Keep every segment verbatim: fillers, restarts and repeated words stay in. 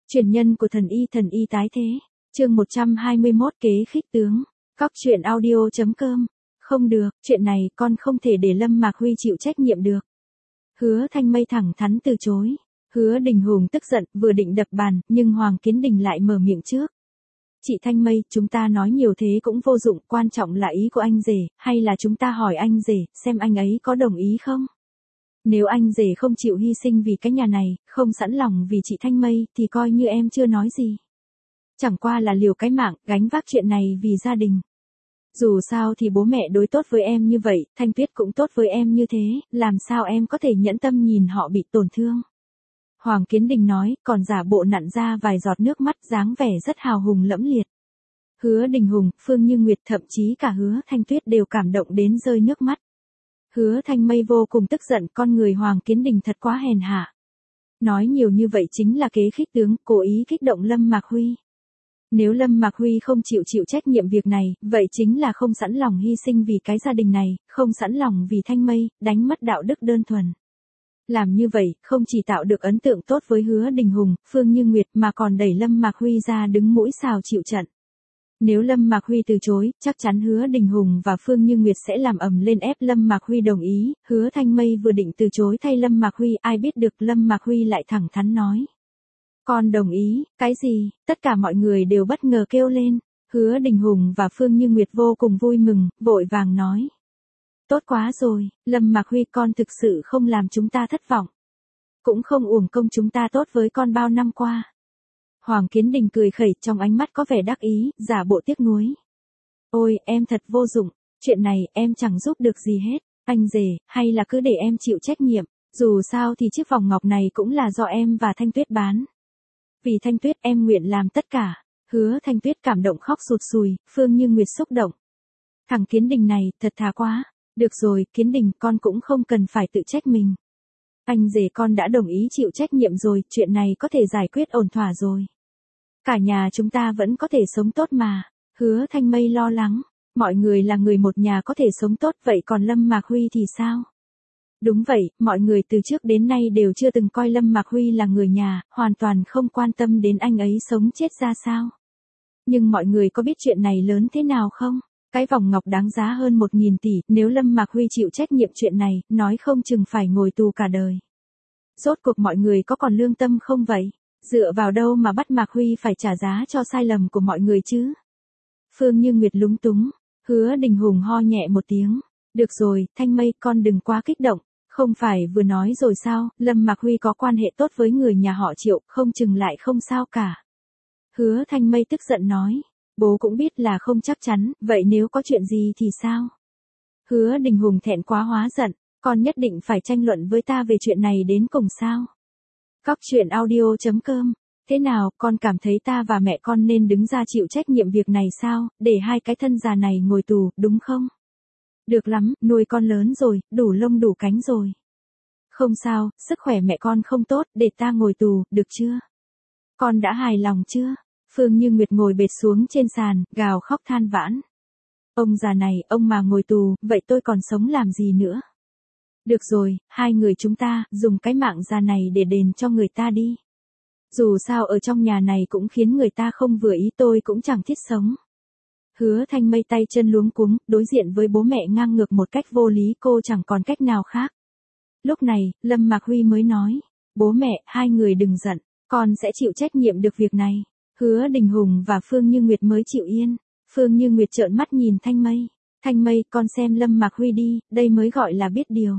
Truyền nhân của thần y thần y tái thế. Chương một trăm hai mươi mốt kế khích tướng. Cóc truyện audio chấm com. Không được, chuyện này con không thể để Lâm Mạc Huy chịu trách nhiệm được. Hứa Thanh Mây thẳng thắn từ chối. Hứa Đình Hùng tức giận, vừa định đập bàn, nhưng Hoàng Kiến Đình lại mở miệng trước. Chị Thanh Mây, chúng ta nói nhiều thế cũng vô dụng, quan trọng là ý của anh rể, hay là chúng ta hỏi anh rể, xem anh ấy có đồng ý không? Nếu anh rể không chịu hy sinh vì cái nhà này, không sẵn lòng vì chị Thanh Mây, thì coi như em chưa nói gì. Chẳng qua là liều cái mạng, gánh vác chuyện này vì gia đình. Dù sao thì bố mẹ đối tốt với em như vậy, Thanh Tuyết cũng tốt với em như thế, làm sao em có thể nhẫn tâm nhìn họ bị tổn thương. Hoàng Kiến Đình nói, còn giả bộ nặn ra vài giọt nước mắt, dáng vẻ rất hào hùng lẫm liệt. Hứa Đình Hùng, Phương Như Nguyệt, thậm chí cả Hứa Thanh Tuyết đều cảm động đến rơi nước mắt. Hứa Thanh Mây vô cùng tức giận, con người Hoàng Kiến Đình thật quá hèn hạ. Nói nhiều như vậy chính là kế khích tướng, cố ý kích động Lâm Mạc Huy. Nếu Lâm Mạc Huy không chịu chịu trách nhiệm việc này, vậy chính là không sẵn lòng hy sinh vì cái gia đình này, không sẵn lòng vì Thanh Mây, đánh mất đạo đức đơn thuần. Làm như vậy, không chỉ tạo được ấn tượng tốt với Hứa Đình Hùng, Phương Như Nguyệt mà còn đẩy Lâm Mạc Huy ra đứng mũi xào chịu trận. Nếu Lâm Mạc Huy từ chối, chắc chắn Hứa Đình Hùng và Phương Như Nguyệt sẽ làm ầm lên ép Lâm Mạc Huy đồng ý. Hứa Thanh Mây vừa định từ chối thay Lâm Mạc Huy, ai biết được Lâm Mạc Huy lại thẳng thắn nói. Con đồng ý, cái gì? Tất cả mọi người đều bất ngờ kêu lên. Hứa Đình Hùng và Phương Như Nguyệt vô cùng vui mừng, vội vàng nói. Tốt quá rồi, Lâm Mạc Huy, con thực sự không làm chúng ta thất vọng. Cũng không uổng công chúng ta tốt với con bao năm qua. Hoàng Kiến Đình cười khẩy, trong ánh mắt có vẻ đắc ý, giả bộ tiếc nuối. Ôi, em thật vô dụng, chuyện này em chẳng giúp được gì hết, anh rể, hay là cứ để em chịu trách nhiệm, dù sao thì chiếc vòng ngọc này cũng là do em và Thanh Tuyết bán. Vì Thanh Tuyết em nguyện làm tất cả. Hứa Thanh Tuyết cảm động khóc sụt sùi, Phương Như Nguyệt xúc động. Thằng Kiến Đình này, thật thà quá. Được rồi, Kiến Đình, con cũng không cần phải tự trách mình. Anh rể con đã đồng ý chịu trách nhiệm rồi, chuyện này có thể giải quyết ổn thỏa rồi. Cả nhà chúng ta vẫn có thể sống tốt mà. Hứa Thanh Mây lo lắng, mọi người là người một nhà có thể sống tốt, vậy còn Lâm Mạc Huy thì sao? Đúng vậy, mọi người từ trước đến nay đều chưa từng coi Lâm Mạc Huy là người nhà, hoàn toàn không quan tâm đến anh ấy sống chết ra sao. Nhưng mọi người có biết chuyện này lớn thế nào không? Cái vòng ngọc đáng giá hơn một nghìn tỷ, nếu Lâm Mạc Huy chịu trách nhiệm chuyện này, nói không chừng phải ngồi tù cả đời. Rốt cuộc mọi người có còn lương tâm không vậy? Dựa vào đâu mà bắt Mạc Huy phải trả giá cho sai lầm của mọi người chứ? Phương Như Nguyệt lúng túng, Hứa Đình Hùng ho nhẹ một tiếng. Được rồi, Thanh Mây, con đừng quá kích động. Không phải vừa nói rồi sao, Lâm Mạc Huy có quan hệ tốt với người nhà họ Triệu, không chừng lại không sao cả. Hứa Thanh Mây tức giận nói. Bố cũng biết là không chắc chắn, vậy nếu có chuyện gì thì sao? Hứa Đình Hùng thẹn quá hóa giận, con nhất định phải tranh luận với ta về chuyện này đến cùng sao? Cóc truyện audio chấm com. Thế nào, con cảm thấy ta và mẹ con nên đứng ra chịu trách nhiệm việc này sao, để hai cái thân già này ngồi tù, đúng không? Được lắm, nuôi con lớn rồi, đủ lông đủ cánh rồi. Không sao, sức khỏe mẹ con không tốt, để ta ngồi tù, được chưa? Con đã hài lòng chưa? Phương Như Nguyệt ngồi bệt xuống trên sàn, gào khóc than vãn. Ông già này, ông mà ngồi tù, vậy tôi còn sống làm gì nữa? Được rồi, hai người chúng ta, dùng cái mạng già này để đền cho người ta đi. Dù sao ở trong nhà này cũng khiến người ta không vừa ý, tôi cũng chẳng thiết sống. Hứa Thanh Mây tay chân luống cuống, đối diện với bố mẹ ngang ngược một cách vô lý, cô chẳng còn cách nào khác. Lúc này, Lâm Mạc Huy mới nói. Bố mẹ, hai người đừng giận, con sẽ chịu trách nhiệm được việc này. Hứa Đình Hùng và Phương Như Nguyệt mới chịu yên. Phương Như Nguyệt trợn mắt nhìn Thanh Mây. Thanh Mây, con xem Lâm Mạc Huy đi, đây mới gọi là biết điều.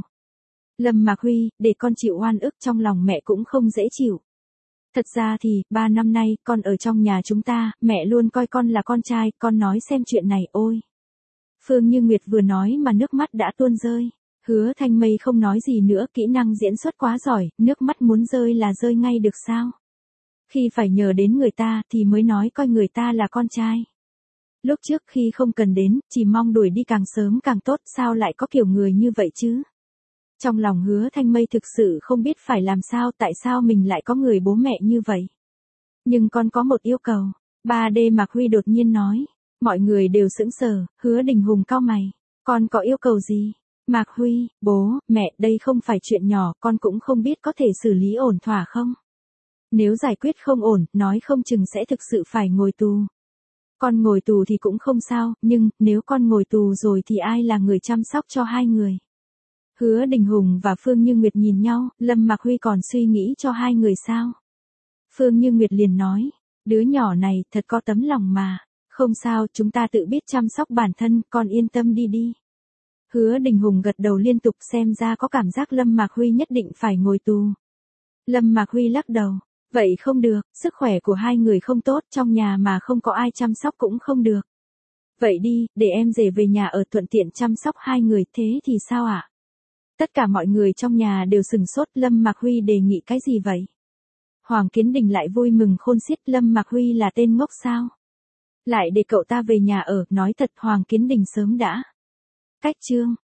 Lâm Mạc Huy, để con chịu oan ức trong lòng mẹ cũng không dễ chịu. Thật ra thì, ba năm nay, con ở trong nhà chúng ta, mẹ luôn coi con là con trai, con nói xem chuyện này, ôi. Phương Như Nguyệt vừa nói mà nước mắt đã tuôn rơi. Hứa Thanh Mây không nói gì nữa, kỹ năng diễn xuất quá giỏi, nước mắt muốn rơi là rơi ngay được sao? Khi phải nhờ đến người ta thì mới nói coi người ta là con trai. Lúc trước khi không cần đến, chỉ mong đuổi đi càng sớm càng tốt, sao lại có kiểu người như vậy chứ? Trong lòng Hứa Thanh Mây thực sự không biết phải làm sao, tại sao mình lại có người bố mẹ như vậy. Nhưng con có một yêu cầu. ba D Mạc Huy đột nhiên nói. Mọi người đều sững sờ, Hứa Đình Hùng cau mày. Con có yêu cầu gì? Mạc Huy, bố, mẹ, đây không phải chuyện nhỏ, con cũng không biết có thể xử lý ổn thỏa không? Nếu giải quyết không ổn, nói không chừng sẽ thực sự phải ngồi tù. Con ngồi tù thì cũng không sao, nhưng, nếu con ngồi tù rồi thì ai là người chăm sóc cho hai người? Hứa Đình Hùng và Phương Như Nguyệt nhìn nhau, Lâm Mạc Huy còn suy nghĩ cho hai người sao? Phương Như Nguyệt liền nói, đứa nhỏ này thật có tấm lòng mà. Không sao, chúng ta tự biết chăm sóc bản thân, con yên tâm đi đi. Hứa Đình Hùng gật đầu liên tục, xem ra có cảm giác Lâm Mạc Huy nhất định phải ngồi tù. Lâm Mạc Huy lắc đầu, vậy không được, sức khỏe của hai người không tốt, trong nhà mà không có ai chăm sóc cũng không được. Vậy đi, để em rể về nhà ở thuận tiện chăm sóc hai người, thế thì sao ạ? Tất cả mọi người trong nhà đều sừng sốt, Lâm Mạc Huy đề nghị cái gì vậy? Hoàng Kiến Đình lại vui mừng khôn xiết, Lâm Mạc Huy là tên ngốc sao? Lại để cậu ta về nhà ở, nói thật Hoàng Kiến Đình sớm đã cách chương.